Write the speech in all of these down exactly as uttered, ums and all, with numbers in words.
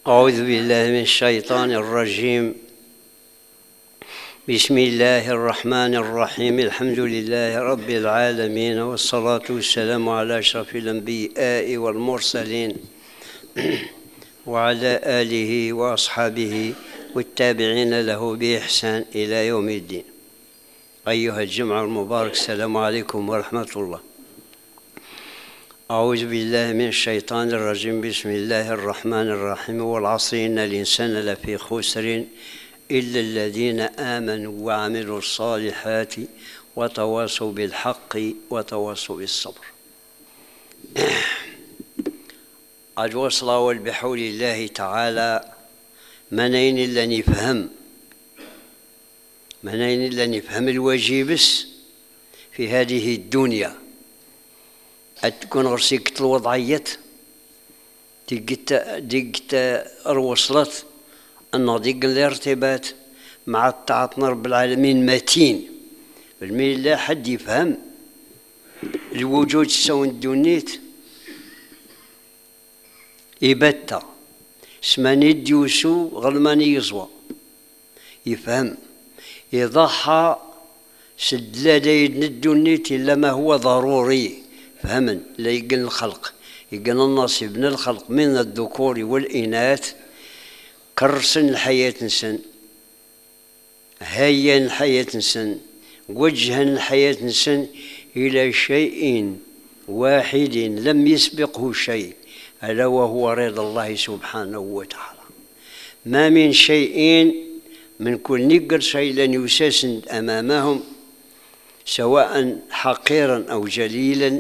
أعوذ بالله من الشيطان الرجيم. بسم الله الرحمن الرحيم. الحمد لله رب العالمين، والصلاة والسلام على أشرف الأنبياء والمرسلين وعلى آله وأصحابه والتابعين له بإحسان إلى يوم الدين. أيها الجمع المبارك، السلام عليكم ورحمة الله. أعوذ بالله من الشيطان الرجيم. بسم الله الرحمن الرحيم. والعصر إن الإنسان لفي خسر إلا الذين آمنوا وعملوا الصالحات وتواصوا بالحق وتواصوا بالصبر. قد وصل بحول الله تعالى منين إلا نفهم منين إلا نفهم الواجبس في هذه الدنيا. تكون غرسيك الوضعيات ديقت ديقت وصلت أن ديق الارتباط مع طاعة رب العالمين متين بالميل. لا حد يفهم الوجود سوى الدنيت يبتا سماني ديوسو غلماني يزوى يفهم يضحى سد لا دايدن الدنيت إلا ما هو ضروري. فهمن لا يقن الخلق يقن النصيب من الخلق من الذكور والإناث كرسن الحياة نسن هيا الحياة نسن وجها الحياة نسن إلى شيء واحد لم يسبقه شيء، ألا وهو رضا الله سبحانه وتعالى. ما من شيء من كل نقر شيء لن يساس أمامهم سواء حقيرا أو جليلا.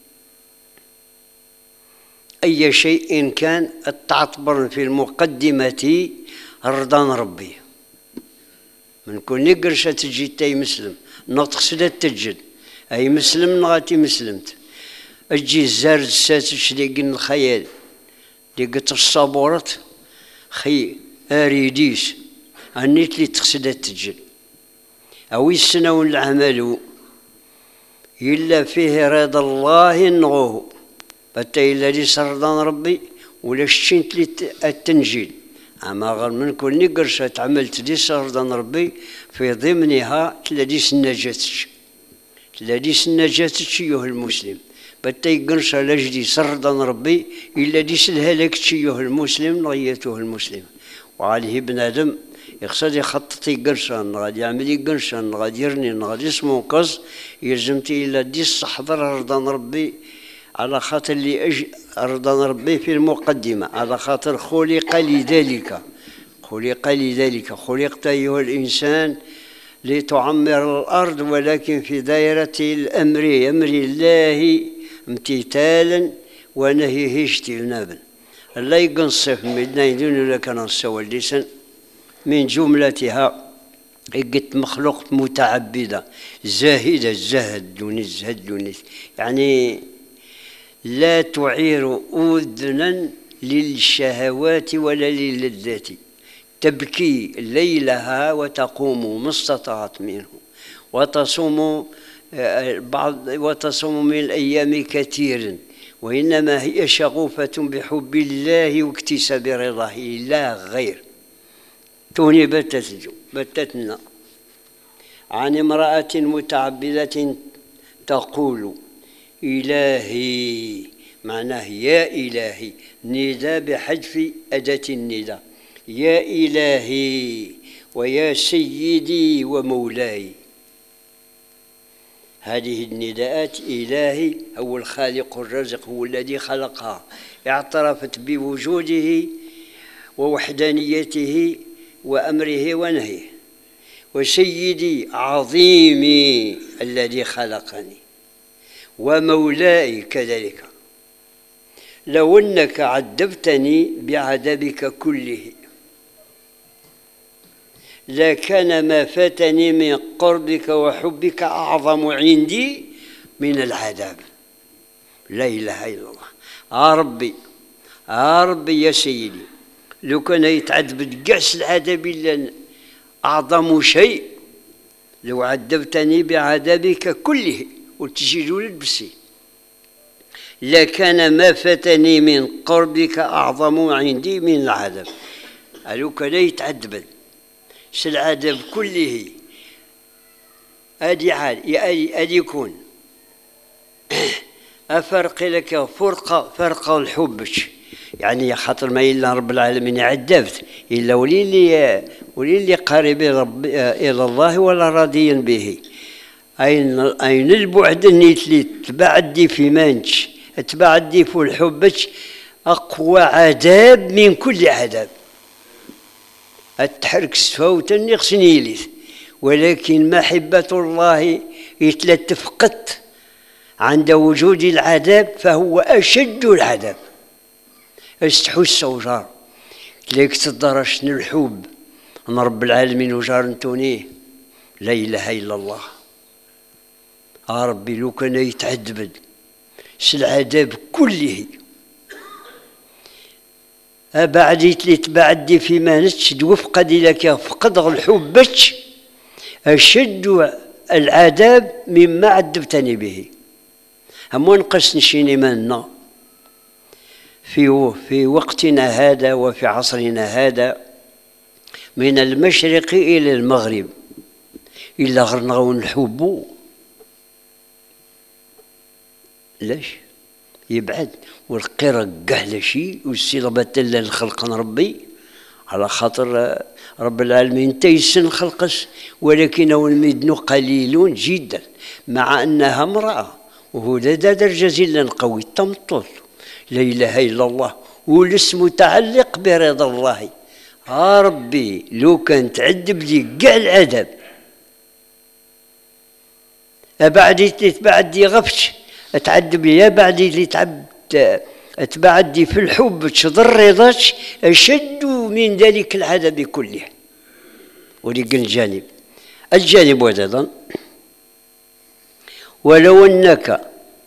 أي شيء كان تعتبر في المقدمة رضا ربي. من كل نقرش تجي تاي مسلم نطق تجد أي مسلم نغاتي مسلمت أجي الزارد ساتش ليقن الخيال ليقت الصابورات خي أريديش أنيت لي تقصد تجد أو السنة العمل إلا فيه رضا الله نغوه بتا إلا لي سرضان ربي ولا شتينت لي التنجيل. أما غير من كل نقرشة تعملت لي سرضان ربي في ضمنها تلاديس النجاتش تلاديس النجاتش أيها المسلم. بتا يقرشة لجدي سرضان ربي إلا ديس الهلاكش أيها المسلم نغيته المسلم. وعليه بنادم يقصد يخطط يقرشة غادي يعمل يقرشة غادي يرني غادي اسمه قص يلزمتي إلا ديس حضر رضان ربي على خاطر اللي أج رضا ربي في المقدمة، على خاطر خلق لذلك خلق لذلك خلقت أيها الإنسان لتعمر الأرض، ولكن في دائرة الأمر أمر الله امتثالا ونهيه اجتنابا. الله يقنصف مدنا يدون لك نصوى اللسان من جملتها قد مخلوق متعبدة زاهدة زهد دوني زهد دوني، يعني لا تعير أذنا للشهوات ولا للذات، تبكي ليلها وتقوم ما استطاعت منه، وتصوم بعض وتصوم من الأيام كثيرا، وإنما هي شغوفة بحب الله واكتساب رضاه لا غير. توني بتتجو بتتنا عن امرأة متعبدة تقول إلهي، معناه يا إلهي، نداء بحذف أداة النداء، يا إلهي ويا سيدي ومولاي. هذه النداءات إلهي هو الخالق الرازق، هو الذي خلقها، اعترفت بوجوده ووحدانيته وأمره ونهيه. وسيدي عظيمي الذي خلقني، ومولاي كذلك. لو أنك عذبتني بعذابك كله لكان ما فاتني من قربك وحبك أعظم عندي من العذاب. لا إله إلا الله. يا ربي يا ربي يا سيدي، لو كان يتعذب قاس العذاب إلا أعظم شيء لو عذبتني بعذابك كله وتجي ولد بسي لكان ما فتني من قربك أعظم عندي من العذاب. ألوك لا يتعذب العذاب كله أدي عال أدي يكون أفرق لك فرقة فرقة الحب، يعني خاطر ما إلا رب العالمين عذبت إلا ولي اللي ولي اللي قريب إلى الله ولا راضيا به. أين أين البعد نيت لي تبعدي في مانش تبعدي في الحبش أقوى عذاب من كل عذاب. التحرك سفوت نغسني لي، ولكن محبة الله يتلتف قط عند وجود العذاب فهو أشد العذاب. استحس وجار ليك تدرش الحب من رب العالمين وجار نتونيه لا إله إلا الله. يا ربي لو كان يتعذب العذاب كله أبعديت لي تبعدي فيما نتشد وفق لك فقد الحبك أشد العذاب مما عذبتني به. هم نقص نشيني منا في في وقتنا هذا وفي عصرنا هذا من المشرق إلى المغرب إلا غرنا نحبو لاش يبعد والقرق قهل شيء والسلبة للخلق ربي على خاطر رب العالمين تيسن خلقس، ولكن المدن قليلون جدا مع أنها امرأة وهو لدى درجة جدا قوي تمطل لا إله إلا الله والاسم متعلق برضا الله. يا ربي لو كان تعذب لي كاع العذاب أبعدي تبعدي غفش تعذب لي بعدي اللي تعب تبعدي في الحب تشضر رضاش أشد من ذلك العذاب كله. ولكن الجانب الجانب أيضا ولو أنك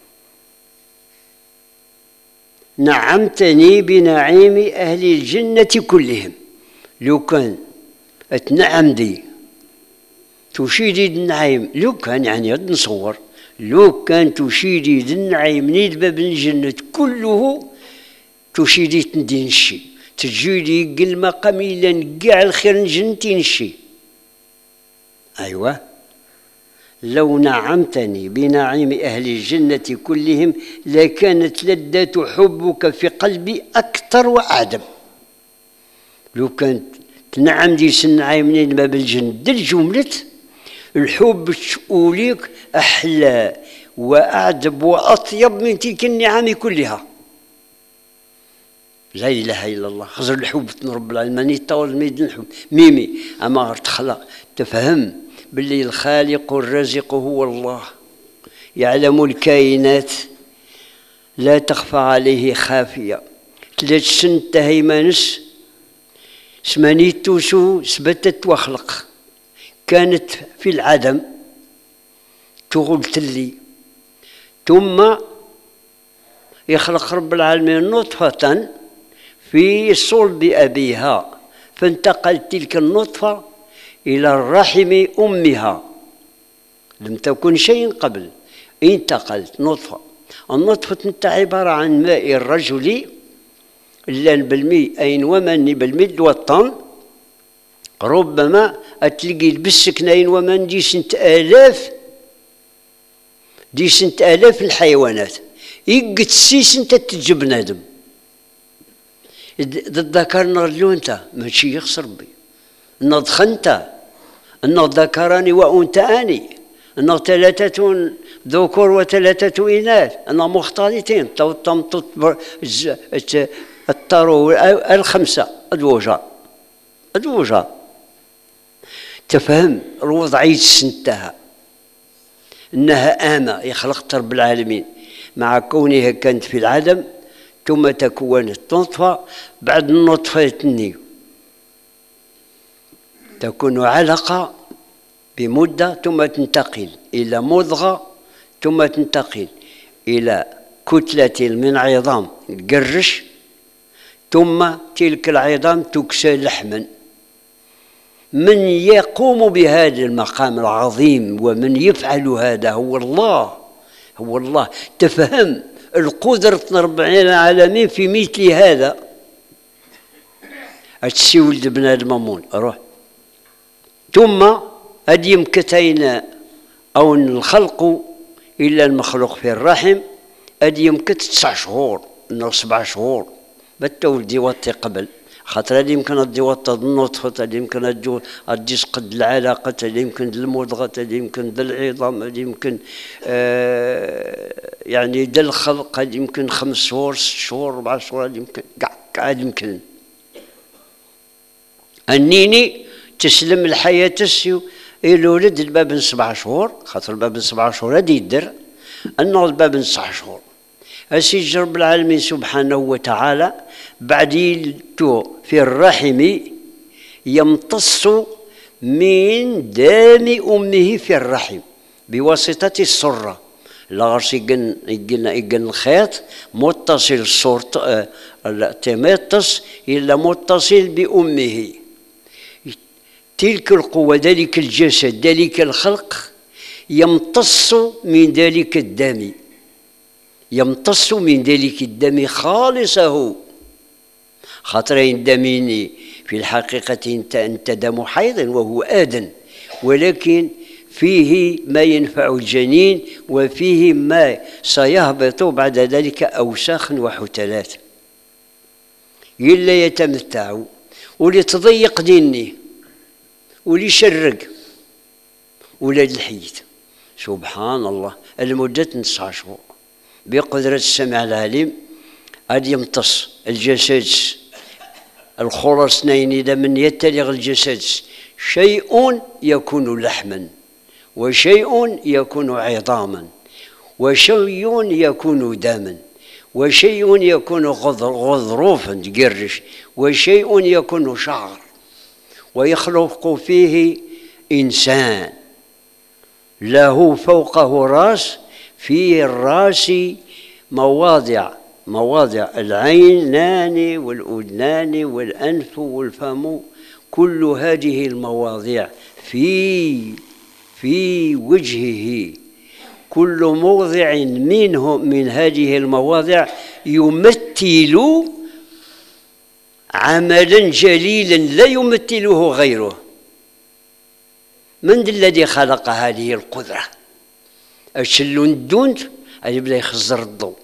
نعمتني بنعيم أهل الجنة كلهم، لو كان تنعم دي تشيدي النعيم لو كان يعني نصور لو كان تشيدي النعيم من باب الجنة كله تشيدي تندين الشي تجيدي قل قميلا كاع الخير جنتين الشي. أيوة لو نعمتني بنعيم أهل الجنة كلهم لكانت لذة حبك في قلبي أكثر وأعدم. لو كانت تنعم دي النعيم من باب الجنة دل جملة الحب تقوليك أحلى وأعذب وأطيب من تلك النعم كلها. لا إله إلا الله. خزر الحب رب العالمين يطول ميدن الحب ميمي أما تخلق تفهم باللي الخالق الرازق هو الله يعلم الكائنات لا تخفى عليه خافية. ثلاث سنة هيمانس سمانيتوسو سبتت وخلق كانت في العدم تغلت لي ثم يخلق رب العالمين نطفة في صلب أبيها فانتقلت تلك النطفة إلى الرحم أمها لم تكن شيء قبل انتقلت نطفة. النطفة انت عبارة عن ماء الرجل اللان بالمي أين ومن بالمد والطن ربما أتلقي بالسكنين ومن دي سنت آلاف دي سنت آلاف الحيوانات يقت سي سنت تجب نادم الذكر نرلو انت ماشي يخسر بي نضخ انت النض ذكراني وأنت آني النض ثلاثة ذكور وثلاثة إناث النض مختلطين تم الطرو الخمسة أدوجا أدوجا تفهم الوضعية سنتها أنها آمة يخلقت رب العالمين مع كونها كانت في العدم ثم تكونت نطفة بعد النطفة تني تكون علقة بمدة ثم تنتقل إلى مضغة ثم تنتقل إلى كتلة من عظام القرش ثم تلك العظام تكسى لحما. من يقوم بهذا المقام العظيم ومن يفعل هذا هو الله هو الله. تفهم القدرة رب العالمين في مثل هذا. أتسي ولد بنادم مامون روح، ثم هاد يمكن أو الخلق إلا المخلوق في الرحم هاد يمكن تسع شهور أو سبع شهور بتا ولدي وطي قبل، خاطر هادي يمكن غادي يوطى النطفة، هادي يمكن غادي يسقد العلاقة، هادي يمكن المضغة، هادي يمكن العظام، هادي يمكن آه يعني دا الخلق، هادي يمكن خمس شهور ست شهور أربع شهور، هادي يمكن كاع كاع هادي يمكن. النيني تسلم الحياة تسيو الولد الباب سبع شهور، خاطر الباب سبع شهور هادي يدر أنه الباب تسع شهور. أسيج رب العالمين سبحانه وتعالى بعد يلتو في الرحم يمتص من دم أمه في الرحم بواسطة السرة. لا غرس يقن يقن يقن الخيط متصل الصورت تمتص إلا متصل بأمه. تلك القوة ذلك الجسد ذلك الخلق يمتص من ذلك الدم، يمتص من ذلك الدم خالصه، خاطر الدمين في الحقيقة انت انت دم حيض وهو آدن، ولكن فيه ما ينفع الجنين وفيه ما سيهبط بعد ذلك أوساخ وحتلات. إلا يتمتع ولتضيق ديني وليشرق ولاد الحيت. سبحان الله، المدة تسع شهور بقدرة السمع العليم غادي يمتص الجسد الخرى اثنين إذا من يتلغ الجسد شيء يكون لحما وشيء يكون عظاما وشيء يكون دما وشيء يكون غضروفا تقرش وشيء يكون شعر، ويخلق فيه إنسان له فوقه راس، في الراس مواضع مواضع العينان والأذنان والأنف والفم، كل هذه المواضع في في وجهه، كل موضع منه من هذه المواضع يمثل عملا جليلا لا يمثله غيره. من الذي خلق هذه القدرة؟ أشلو ندونت يبدا يخزر الضوء،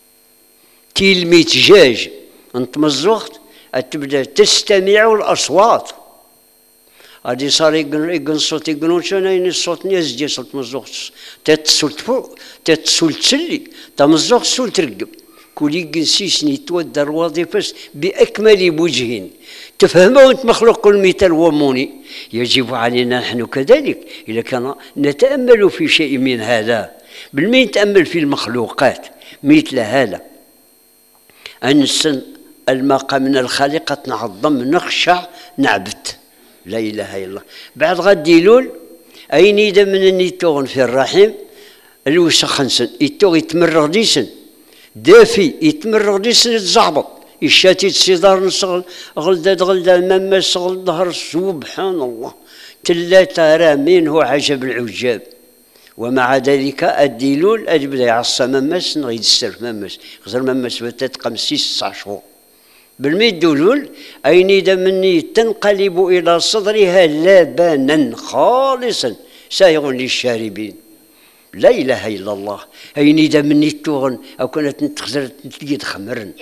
تلميت جاج انت مزوخت تبدا تستمع الأصوات. غادي صار يقن الصوت يقنون شناين الصوت ناس ديال صوت مزوخت تتصل فوق تتصل تسلي تمزوخت سول ترقب كل يقن سيسني تودر وظيفة بأكمل وجه تفهمه وانت مخلوق المثال وموني. يجب علينا نحن كذلك إذا كان نتأمل في شيء من هذا بالمين نتأمل في المخلوقات مثل هذا أن المقام من الخالق نعظم نخشع نعبد لا إله إلا الله. بعد غادي يلول أين إذا من النيتوغن في الرحم الوسخنسن يتوغ يتمرغ ديسن دافي يتمرغ ديسن يتزعبط الشاتي تسيدار نصغل غلداد غلداد مماس غل ظهر سبحان الله تلاتة راه منه عجب العجاب. ومع ذلك الديلول أجبدا يعصى مماس نغيد السرف مماس غزر مماس بتتقم سيس تسع شهور بالميد دولول أين إذا مني تنقلب إلى صدرها لبنا خالصا سائغ للشاربين لا إله إلا الله. أين إذا مني توغن أو كانت تخزر تلقيت خمرن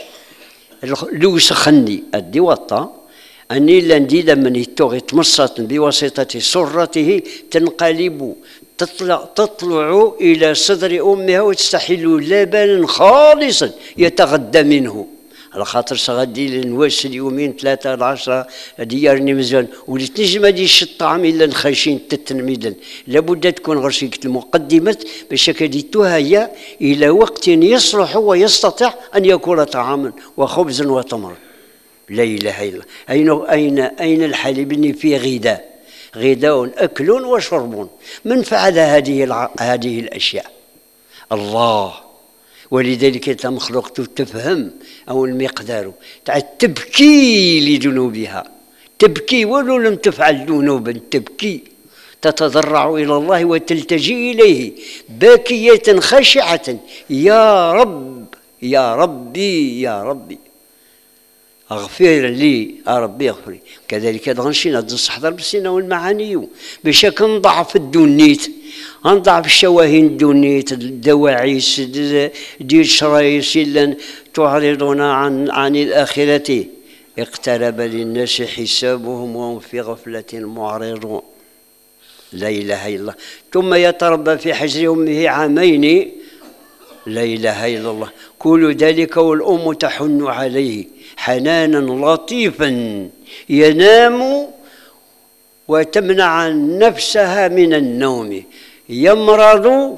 لو سخني أدي وطا أني لندي لمن توغي تمصت بواسطة سرته تنقلب تطلع تطلع إلى صدر أمها وتستحل لبنا خالصا يتغذى منه. على خاطر سغدي لنواس اليومين ثلاثة العشرة ديارني مزيان وليت نجم هاديش الطعام إلا نخاشين تتنميدا لابد تكون غرسيك المقدمات باش كديتوها هي إلى وقت يصلح ويستطيع أن يكون طعاما وخبزا وتمر. لا إله إلا الله. أين أين أين الحليب فيه غذاء غذاء أكل وشرب. من فعل هذه هذه الأشياء؟ الله. ولذلك أنت مخلوق تفهم أو المقدار تاع تبكي لذنوبها تبكي ولو لم تفعل ذنوبا تبكي تتضرع إلى الله وتلتجي إليه باكية خاشعة يا رب يا ربي يا ربي اغفر لي، يا ربي اغفر لي. كذلك هذا غنمشي نهض نستحضر بالسنه والمعاني باش كنضعف الدونيت، غنضعف الشواهين الدونيت، الدواعيس ديال شرايس الا تعرضون عن عن الاخره اقترب للناس حسابهم وهم في غفله معرضون. لا اله الا الله. ثم يتربى في حجر امه عامين. لا اله الا الله. كل ذلك والام تحن عليه حنانا لطيفا ينام وتمنع نفسها من النوم، يمرض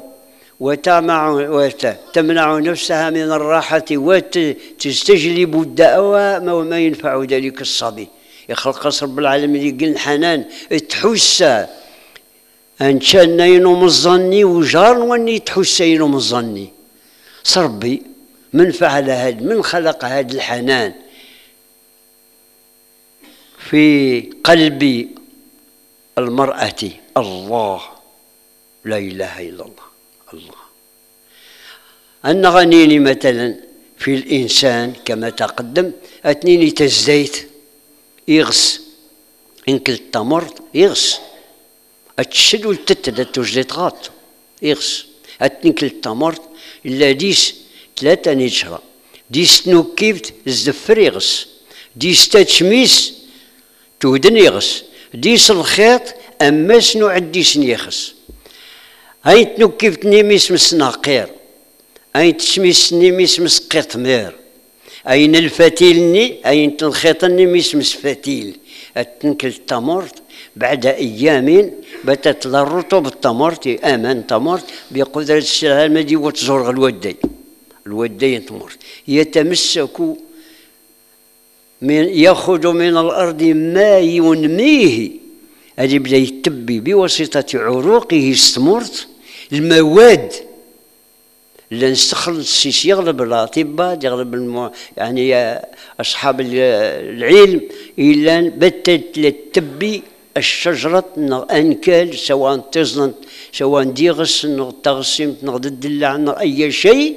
وتمنع نفسها من الراحة وتستجلب الدواء وما ينفع ذلك الصبي. يخلق رب العالمين يقول حنان تحس أنشان ينوم الظني وجار واني تحس ينوم الظني. صربي من فعل هذا، من خلق هذا الحنان في قلب المرأة؟ الله. لا إله إلا الله. الله. أن غنيني مثلا في الإنسان كما تقدم أتنيني تزديت يغس، إن كلت تمر يغس، أتشد والتتد توجد غاط يغس، أتنين كلت تمر إلا ديس ثلاثة نجرة، ديس نوكيبت الزفر يغس، ديس تاتشميس تودن يغس، ديس الخيط أما سنو عديس يخس. هاي تنوكيبت نيميس مسناقير، هاي تشميس نيميس مسقيطمير، أين الفتيلني أين الخيط نيميس مسفتيل. أتنكل التمرت بعد أيام باتت الرطب التمرت أمان تمرت بقدرة الشرع المدي وتزرغ الودي الودي تمرت يتمسك من يأخذ من الأرض ما ينميه. هذه بدا يتبي بواسطة عروقه استمرت المواد اللي نستخلص السيس يغلب الأطباء يغلب المو... يعني أصحاب العلم إلا بتت تبي الشجرة أنكال سواء تزنت سواء ديغس تغسم نغد الدلع أي شيء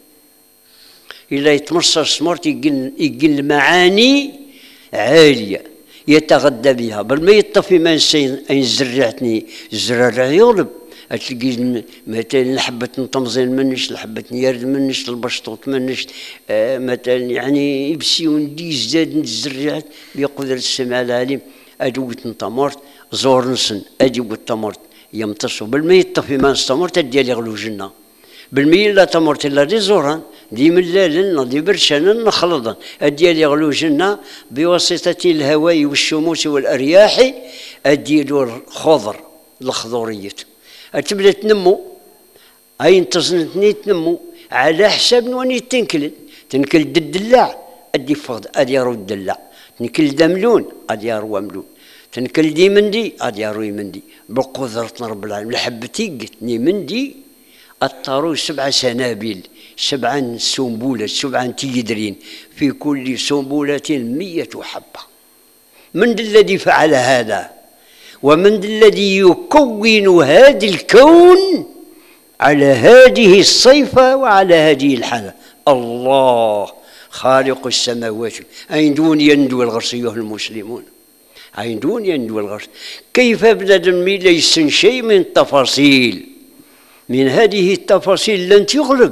إلا يتمصر سمرت يقل يقل المعاني عالية يتغذى بها. بل ما يطفي ما أين زرعتني الزرع يغلب. تلقي مثلا لحبة نطمزين منش، لحبة نيرد منش، البشطوط منش، آه مثلا يعني يبسي وندي زاد نزرعت بقدرة السمع العليم. أدوة نطمرت زور نسن أدوة تمرت يمتصوا. بل ما يطفي ما استمرت ديالي غلو جنة. بالمية لا تمرت إلا دي زوران دي ملالن دي برشان نخلطا أديال يغلو جنة بواسطة الهواء والشموس والأرياح أديالو الخضر الخضورية تبدا تنمو. هاي انتصنتني تنمو على حساب واني تنكل تنكل الدلاع أدي فض أدي يرو الدلاع، تنكل دملون أدي يرو ملون، تنكل دي مندي أدي يرو مندي. بقدرة رب العالمين لحبتي قتني مندي الطارو سبع سنابل سبعا سنبولة سبعا تيدرين في كل سنبولة مية حبة. من الذي فعل هذا؟ ومن الذي يكون هذا الكون على هذه الصيفة وعلى هذه الحالة؟ الله خالق السماوات. أين دون يندو الغرس أيها المسلمون؟ أين دون يندو الغرس؟ كيف بنادم ليس شيء من التفاصيل، من هذه التفاصيل لن تغلب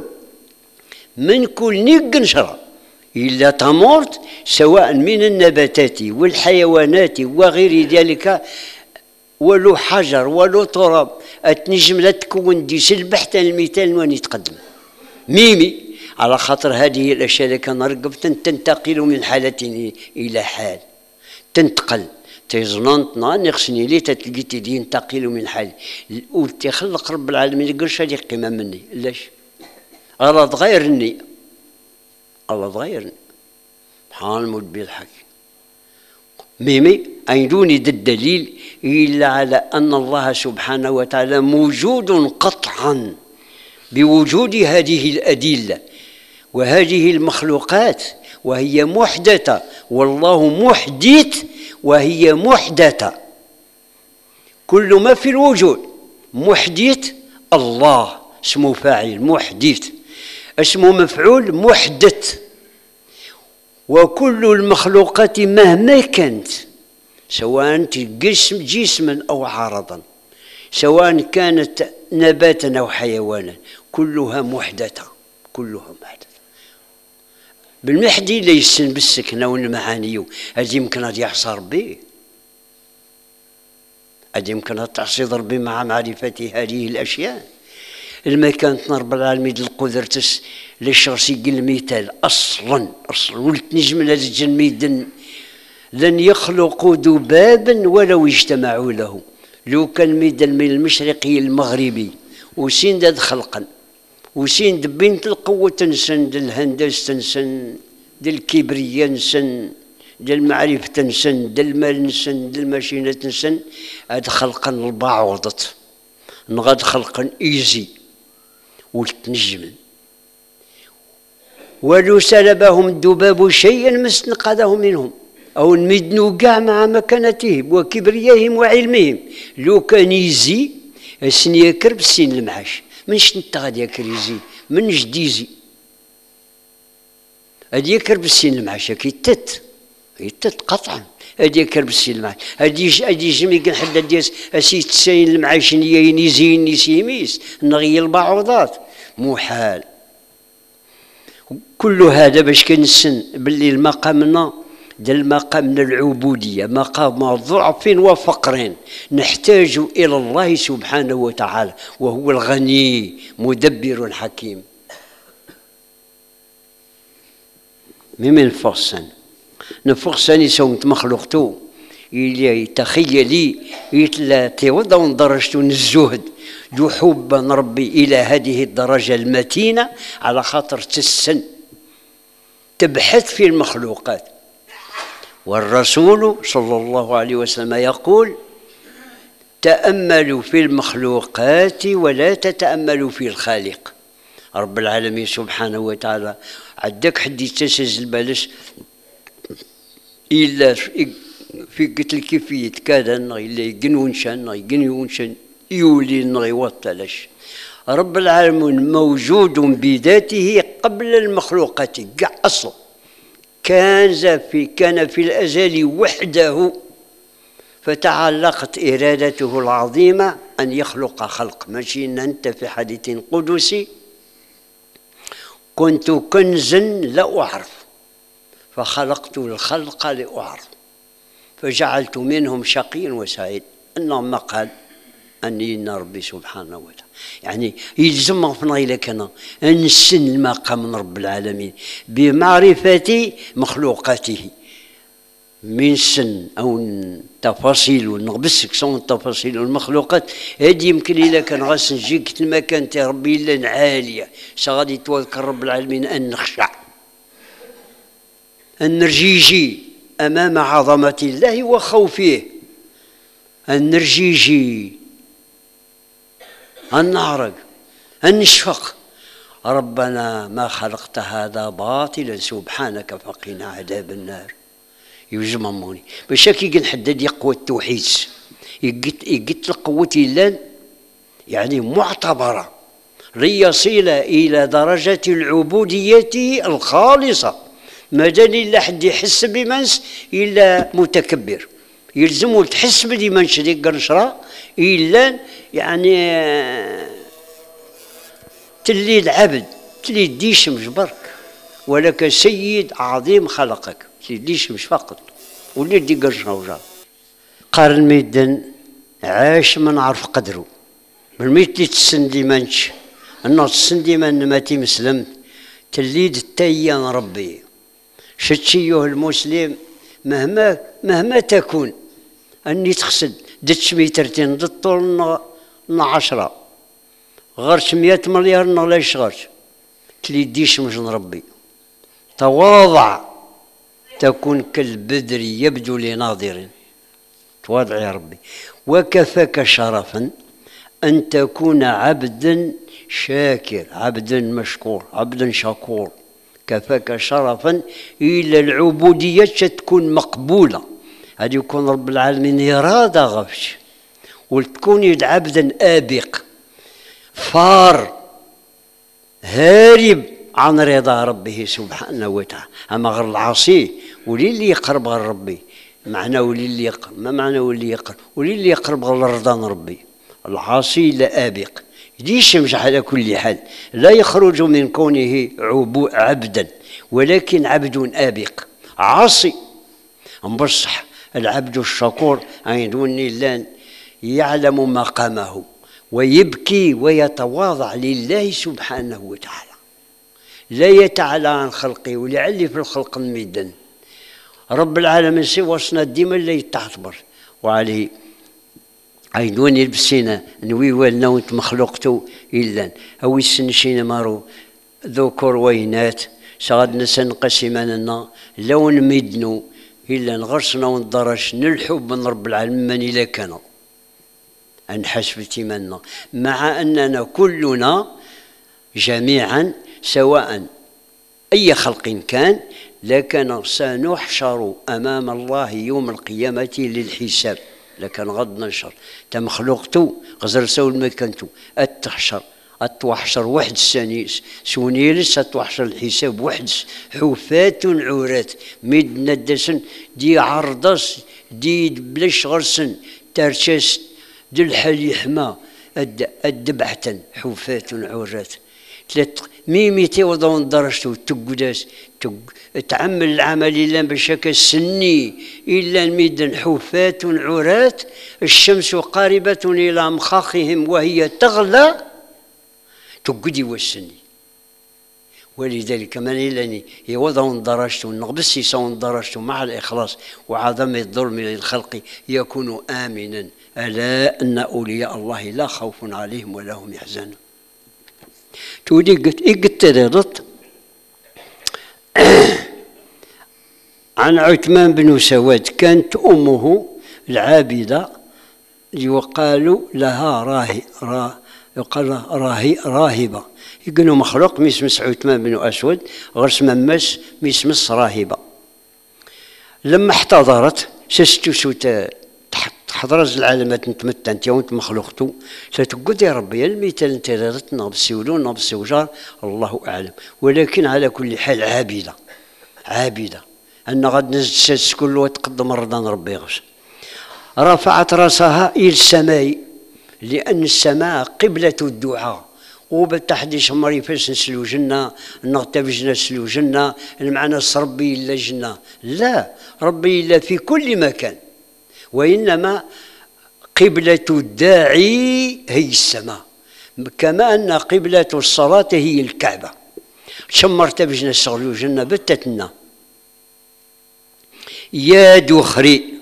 من كل نقنشرة إلا تمرت سواء من النباتات والحيوانات وغير ذلك، ولو حجر ولو تراب التنجم لا تكون دي سلب حتى المثال وين يتقدم ميمي. على خاطر هذه الأشياء اللي كنرقب تنتقل من حالة إلى حال، تنتقل تيزنانتنا نخصني لي تتلقي تيدي ينتقل من حال قلت يخلق رب العالمين يقولش هذه قيمة مني. علاش؟ الله تغيرني، الله تغيرني سبحان المدبر الحكيم. ميمي أيدوني ذا الدليل إلا على أن الله سبحانه وتعالى موجود قطعا بوجود هذه الأدلة وهذه المخلوقات، وهي محدثة والله محدث وهي محدثة. كل ما في الوجود محدث، الله اسمه فاعل محدث. اسمه مفعول محدث. وكل المخلوقات مهما كانت، سواء جسم جسما أو عرضا، سواء كانت نباتا أو حيوانا، كلها محدثة، كلها محدثة. بالمحدي ليس بالسكنة والمعاني، هذه يمكن أن يعصى ربي، هذه يمكن أن تعصي ربي مع معرفة هذه الأشياء. لما كانت رب العالمين القدرة للشخص المثال أصلا أصلا ولت نجم الجن لن يخلقوا ذبابا ولو اجتمعوا له. لو كان ميدان من المشرقي المغربي وسين داد خلقا وسين بنت القوة تنسن ديال الهندسة تنسن ديال الكبرياء نسن ديال المعرفة تنسن ديال المال نسن ديال الماشينة تنسن. هاد خلقا البعوضت نغاد خلقا ايزي ولتنجم. ولو سلبهم الذباب شيئا ما استنقذه منهم او نمدنوا كاع مع مكانتهم وكبريائهم وعلمهم. لو كان يزي السن يكرب السن المعاش من شنت غادي ياكل يزي من جد يزي هادي يكرب السن المعاش كيتت يتت قطعا هادي يكرب السن المعاش هادي هادي جمي كان حدا ديال اسيت السين المعاش نيين يزين يسيميس نغي البعوضات محال. كل هذا باش كنسن باللي المقامنا ديال المقامنا العبودية مقام ضعف وفقر نحتاج إلى الله سبحانه وتعالى وهو الغني مدبر حكيم. ممن فرسن نفرسني سومت مخلوقتو إلي تخيلي يتلا تيوضا ودرجتو الزهد ذو حب ربي إلى هذه الدرجة المتينة على خاطر تسن تبحث في المخلوقات. والرسول صلى الله عليه وسلم يقول تأملوا في المخلوقات ولا تتأملوا في الخالق. رب العالمين سبحانه وتعالى عندك حد يتسز البلش إلا في قتل كيفية كذا إلا يقنونشان يقنونشان يولي نغي وطلش. رب العالمين موجود بذاته قبل المخلوقات كاع أصلا كان في كان في الأزل وحده فتعلقت إرادته العظيمة أن يخلق خلق. ماشي إن أنت في حديث قدسي كنت كنزا لا أعرف فخلقت الخلق لأعرف فجعلت منهم شقي وسعيد. إنما قال أني إن ربي سبحانه وتعالى يعني يلزم غفنا إلى كنا نسن المقام من رب العالمين بمعرفة مخلوقاته من سن أو تفاصيل ونغبسك صون تفاصيل المخلوقات. هذه يمكن إلا كان غاس نجيك المكان تاع ربي إلا عالية سغادي توذكر رب العالمين أن نخشع أن نرجيجي أمام عظمة الله وخوفه أن نرجيجي أن نعرق أن نشفق ربنا ما خلقت هذا باطلا سبحانك فقنا عذاب النار. يوجد ماموني باش كي نحدد يقوى التوحيد يقت القوة إلا يعني معتبرة ليصل إلى درجة العبودية الخالصة. ما دام إلا حد يحس بمنس إلا متكبر يلزمو تحس بدي منش ديك قرشرة إلا يعني تلي العبد تلي ديش مش برك ولك سيد عظيم خلقك تليش مش فقط ولي دي قرشرة وجا. قارن ميدان عاش ما نعرف قدره بالميت تسندي منش النص تسندي من ما تمسلم تليد التيان ربي شتشيه المسلم مهما مهما تكون أني تقصد دتش ميترتين ضد طول عشرة غرش مئة مليار نغلاش غرش تليديش مش ربي تواضع تكون كالبدر يبدو لناظر. تواضع يا ربي. وكفاك شرفا أن تكون عبدا شاكر عبدا مشكور عبدا شكور. كفاك شرفا إلى العبودية تكون مقبولة. هذا يكون رب العالمين يراد غفش وتكون يد عبدا آبق فار هارب عن رضا ربه سبحانه وتعالى. أما غير العاصي ولي اللي يقرب غير ربي، معنى ولي اللي يقرب، ما معنى ولي يقرب؟ ولي اللي يقرب غير رضا ربي. العاصي لا آبق يشمش على كل حال، لا يخرج من كونه عبدا، ولكن عبد آبق عاصي. بصح العبد الشكور عند النيلان يعلم مقامه ويبكي ويتواضع لله سبحانه وتعالى، لا يتعالى عن خلقه. ولعلي في الخلق الميدان رب العالمين سي وصنا ديما لا يتعتبر وعليه عيدوني البسينا نوي والنا وانت مخلوقتو إلا أو السنشين مارو ذكر وينات سغاد نسن قسيماننا لون ميدنو إلا نغرسنا وندرش نلحب من رب العالمين من إلا كانوا أنحسب تيمنا، مع أننا كلنا جميعا سواء أي خلق كان لكن سنحشر أمام الله يوم القيامة للحساب. لكن غض ننشر تمخلوقتو غزر سول مكانتو التحشر التوحشر وحد السانيس سونيلس التوحشر الحساب وحد حوفات عورات ميد ندسن دي عرضس دي بلاش غرسن ترشاس دي الحالي حما الدبعتن حوفات عورات ثلاث ميميتي وضعون درجتو تقداس تعمل العمل إلا بشكل سني إلا الميدان حوفات عرات الشمس قاربة إلى مخاخهم وهي تغلى تقدي والسني. ولذلك من إلاني يوضعون درجتو نغبس يسون درجتو مع الإخلاص وعدم الظلم للخلق يكون آمنا. ألا أن أولياء الله لا خوف عليهم ولا هم يحزنون. تودي قلت إيه قلت رضت عن عثمان بن سواد كانت أمه العابدة يقال لها راهي را يقال راهي راهبة، يقولوا مخلوق ميسمس عثمان بن أسود غرس ممس ميسمس راهبة. لما احتضرت سستو سوتا حضرز العالمات نتمتع انت وانت مخلوقتو ستقول يا ربي المثال انت رضتنا بالسولون بالسوجار الله اعلم. ولكن على كل حال عابده عابده ان غد نزل كل وتقدم رضان ربي غش. رفعت راسها الى السماء لان السماء قبله الدعاء وبالتحدي شمري فاش نسلو جنة نغتبج نسلو جنة المعنى ربي الا جنة، لا ربي الا في كل مكان، وإنما قبلة الداعي هي السماء كما أن قبلة الصلاة هي الكعبة. شمرت بجنا الشغل جنة بتتنا يا دخري.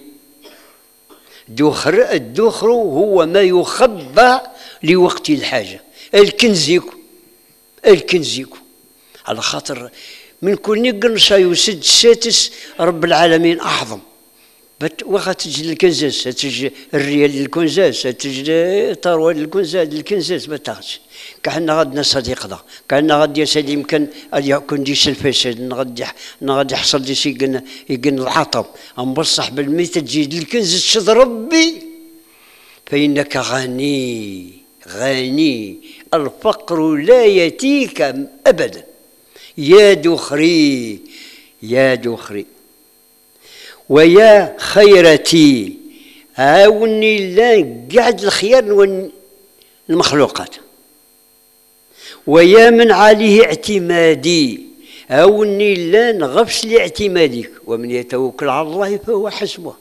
دخر الدخر هو ما يخبى لوقت الحاجة، الكنزيكو الكنزيكو على خاطر من كل نقرنشا يسد ساتس رب العالمين أعظم. واخا تجي الكنزاس تجي الريال للكنزاس تجي ثروه للكنزاس الكنزاس ما تاخذش. كحنا غدنا صديق ذا كحنا غادي يا سيدي يمكن غادي يكون ديش الفساد غادي غادي يحصل ديش يقن يقن العطب نبصح بالميت تجي الكنز تشد ربي فإنك غني غني الفقر لا يأتيك أبدا. يا دخري يا دخري ويا خيرتي عاوني الله قاعد الخير المخلوقات. ويا من عليه اعتمادي عاوني الله نغفش لاعتمادك ومن يتوكل على الله فهو حسبه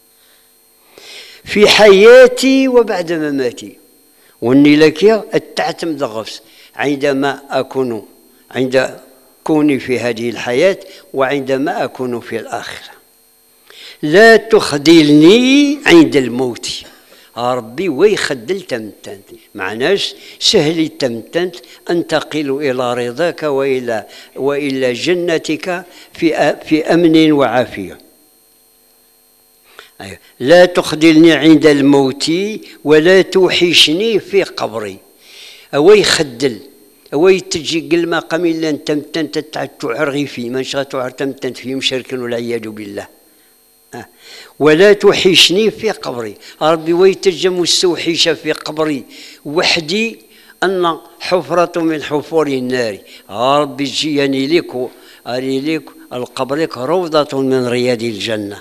في حياتي وبعد مماتي. واني لك التعتمد غفص عندما اكون عند كوني في هذه الحياه وعندما اكون في الاخره. لا تخذلني عند الموت. ربي ويخدل تمتنت معناش سهل تمتنت انتقل الى رضاك والى والى جنتك في في امن وعافيه. أيوة. لا تخذلني عند الموت ولا توحشني في قبري. او يخدل او تجي قل ما قام الا انت تمتنت تعرغي فيه ما شغل تعر تمتنت فيه مشركا والعياذ بالله. ولا توحشني في قبري. ربي ويتجم السوحيشة في قبري وحدي أن حفرة من حفور النار، ربي جيني لك أري لك القبرك روضة من رياض الجنة.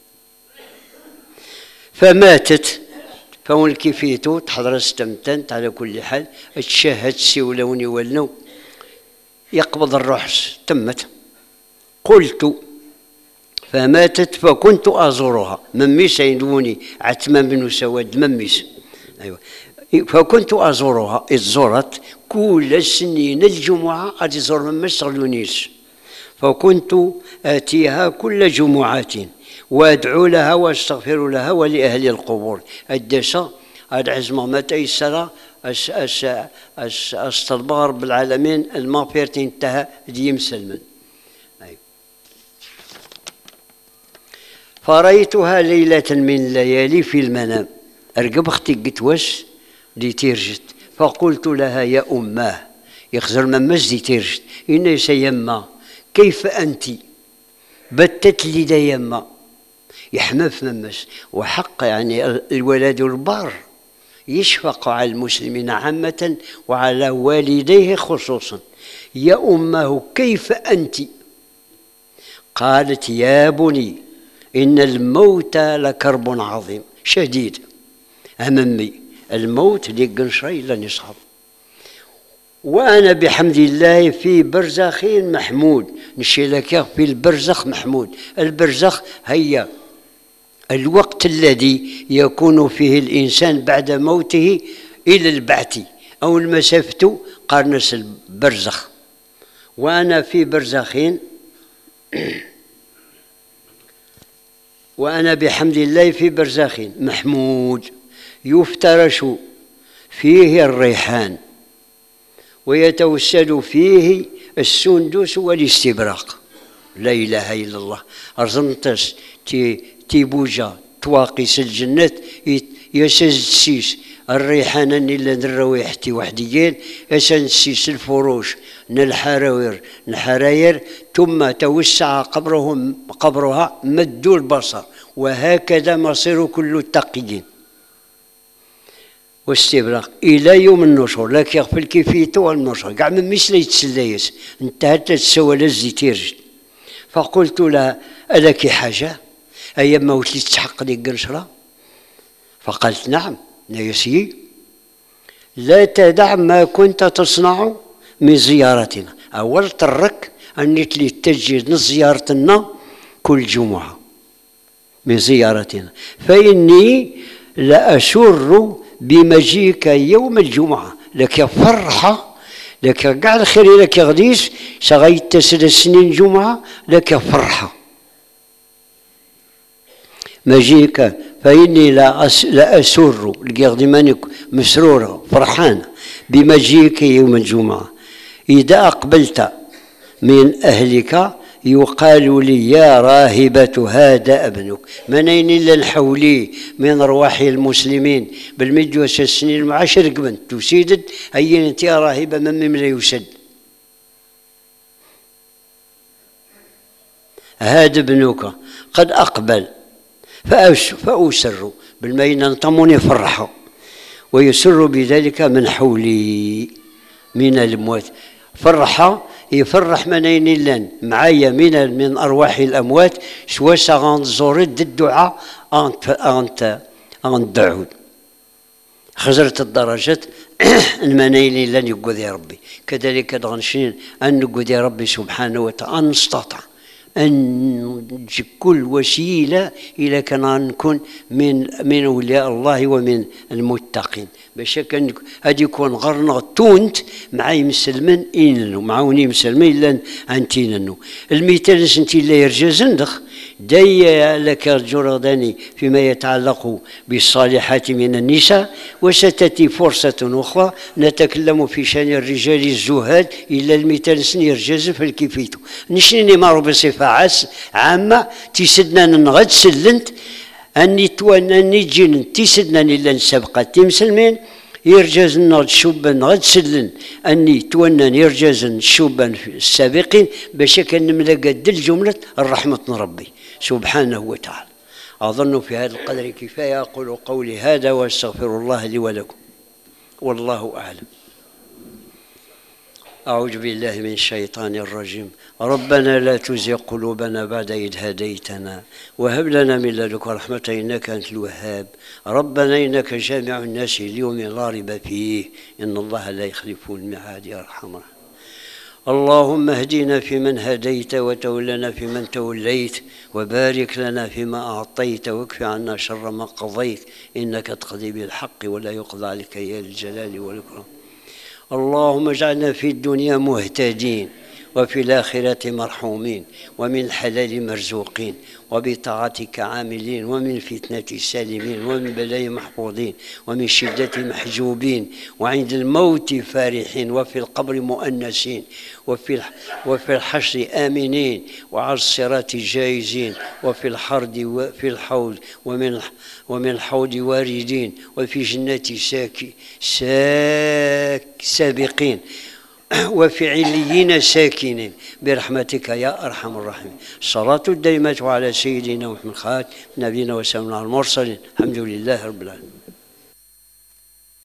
فماتت فون كيفيتو تحضر استمتنت على كل حال تشاهد سيولوني ولنو يقبض الروح تمت. قلت فماتت فكنت أزورها مميس يدوني عتمة بن سواد مميس أيوة فكنت أزورها إذ زرت كل سنين الجمعة غادي تزور مميس غلونيس، فكنت آتيها كل جمعات وأدعو لها وأستغفر لها ولأهل القبور. الدسا هاد عزمة متى يسرى أس أس أس أستطبع رب العالمين المغفرة انتهى ديم سلمان. فرأيتها ليلة من الليالي في المنام، أرقب أختي قلت واش دي تيرجت، فقلت لها يا أماه يخزر مماش دي تيرجت إني سيما كيف أنت بتت لي دا يما يحمى في مماش. وحق يعني الولد البار يشفق على المسلمين عامة وعلى والديه خصوصا. يا أماه كيف أنت؟ قالت يا بني إن الموت لكرب عظيم شديد. أمامي الموت ديك قنشري لن يصحب، وأنا بحمد الله في برزخ محمود. نشي لك في البرزخ محمود. البرزخ هي الوقت الذي يكون فيه الإنسان بعد موته إلى البعث أو المسافة قرنس البرزخ. وأنا في برزخين وأنا بحمد الله في برزخ محمود يفترش فيه الريحان ويتوسل فيه السندس والاستبراق. لا إله إلا الله. أرزنتس تي تيبوجا تواقيس الجنات يسزسيس الريحان اللي نرويحتي وحديين يسنسيس الفروش نالحراوير الحراير ثم توسع قبرهم قبرها مدوا البصر. وهكذا مصير كل التقيين. واستبراق إلى يوم النشر لك يغفل كيفيته والنشر كاع من مثل يتسليس انتهت تسوى لزي تيرجل. فقلت لها ألك حاجة أيما وتلي تحق لي قنشرة؟ فقالت نعم نيسي لا تدع ما كنت تصنع من زيارتنا. أول ترك أني تلي تجد زيارتنا كل جمعة من زيارتنا، فإني لأسر بمجيك يوم الجمعة لك فرحة لك كاع الخير لك غديس شغيت تسد سنين جمعة لك فرحة مجيك. فإني لا أسر لقي مانك مسرورة فرحانة بمجيك يوم الجمعة. إذا أقبلت من أهلك يقال لي يا راهبة هذا ابنك. منين إلا نحولي من أرواح المسلمين بالمجوس السنين المعاشر قبنت تسيدد هيا أنت يا راهبة من لا يسد. هذا ابنك قد أقبل فأسر بالمين انطموني فرحوا ويسر بذلك من حولي من الموت. فرحة يفرح منين لان معايا من من أرواح الأموات سوا ساغان زورد الدعاء أنت أنت أنت دعود. خزرت الدرجات المنين لان يقول يا ربي كذلك دغنشين أن نقول يا ربي سبحانه وتعالى أن نستطع أن نجيب كل وسيلة إلى كان نكون من من أولياء الله ومن المتقين باش كان هادي يكون غرنا تونت مع مسلمين إننو معاوني مسلمين لان أنتيننو. المثال سنتي لا يرجى زندخ داي لك الجرداني فيما يتعلق بالصالحات من النساء. وستأتي فرصة أخرى نتكلم في شأن الرجال الزهاد إلا المثال سن يرجز في الكيفيتو نشني مارو بصفة عامة تسدنا نغد سلنت أني توان أني جين تسدنا إلا نسبقة تمسلمين يرجز النغد شوبا غد سلن أني تونا يرجز شوبا السابقين باش كان نملقى دل جملة الرحمة ربي سبحانه وتعالى. أظن في هذا القدر كفاية. أقول قولي هذا وأستغفر الله لي ولكم والله أعلم. أعوذ بالله من الشيطان الرجيم. ربنا لا تزغ قلوبنا بعد إذ هديتنا وهب لنا من لدنك رحمة إنك أنت الوهاب. ربنا إنك جامع الناس ليوم لا ريب فيه إن الله لا يخلف الميعاد يا أرحم الراحمين. اللهم اهدنا فيمن هديت وتولنا فيمن توليت وبارك لنا فيما أعطيت واكف عنا شر ما قضيت إنك تقضي بالحق ولا يقضى عليك يا الجلال والإكرام. اللهم اجعلنا في الدنيا مهتدين وفي الآخرة مرحومين ومن الحلال مرزوقين وبطاعتك عاملين ومن فتنة سالمين ومن بلاء محفوظين ومن شدة محجوبين وعند الموت فرحين وفي القبر مؤنسين وفي وفي الحشر آمنين وعلى الصراط جائزين وفي الحرد وفي الحوض ومن ومن الحوض واردين وفي جنة ساك ساك سابقين وفي عليين ساكنين برحمتك يا أرحم الراحمين. الصلاة الدائمة على سيدنا محمد خاتم نبينا وسلام على المرسلين. الحمد لله رب العالمين.